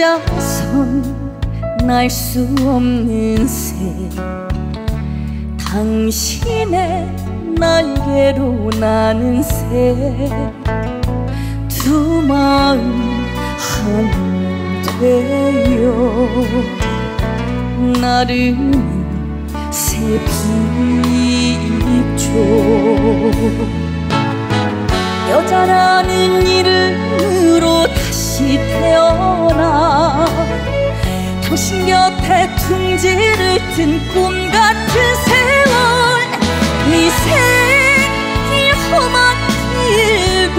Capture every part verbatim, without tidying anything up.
혼자선 날 수 없는 새, 당신의 날개로 나는 새, 두 마음 하나 되어 나르는 새빛조. 여자라는 이름으로 다시 태어나 당신 곁에 둥지를 튼 꿈 같은 세월, 이 생길 험한 길도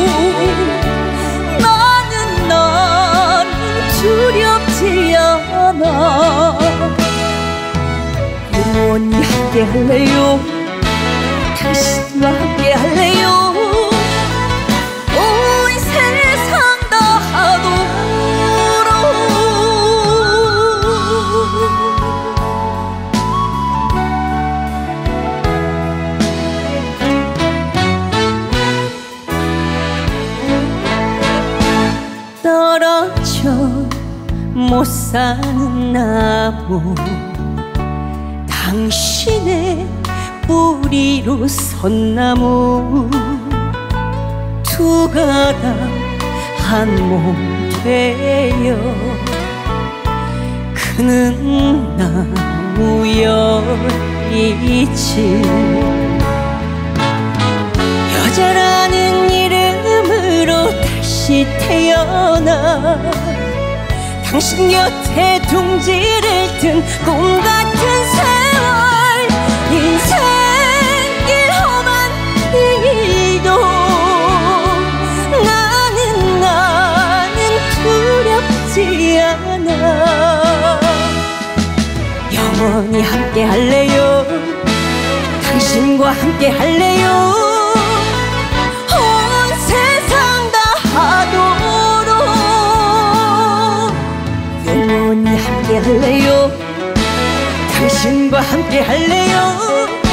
나는 나는 두렵지 않아. 영원히 함께 할래요, 당신과 함께 할래요. 온 세상 다 떨어져 못 사는 나무, 당신의 뿌리로 선 나무, 두 가닥 한 몸 되어 그는 나무였지. 여자라는 이름으로 다시 태어나 당신 곁에 둥지를 든 꿈 같은 세월, 인생길 험한 길도 나는 나는 두렵지 않아. 영원히 함께 할래요, 당신과 함께 할래요. 영원히 함께 할래요, 당신과 함께 할래요.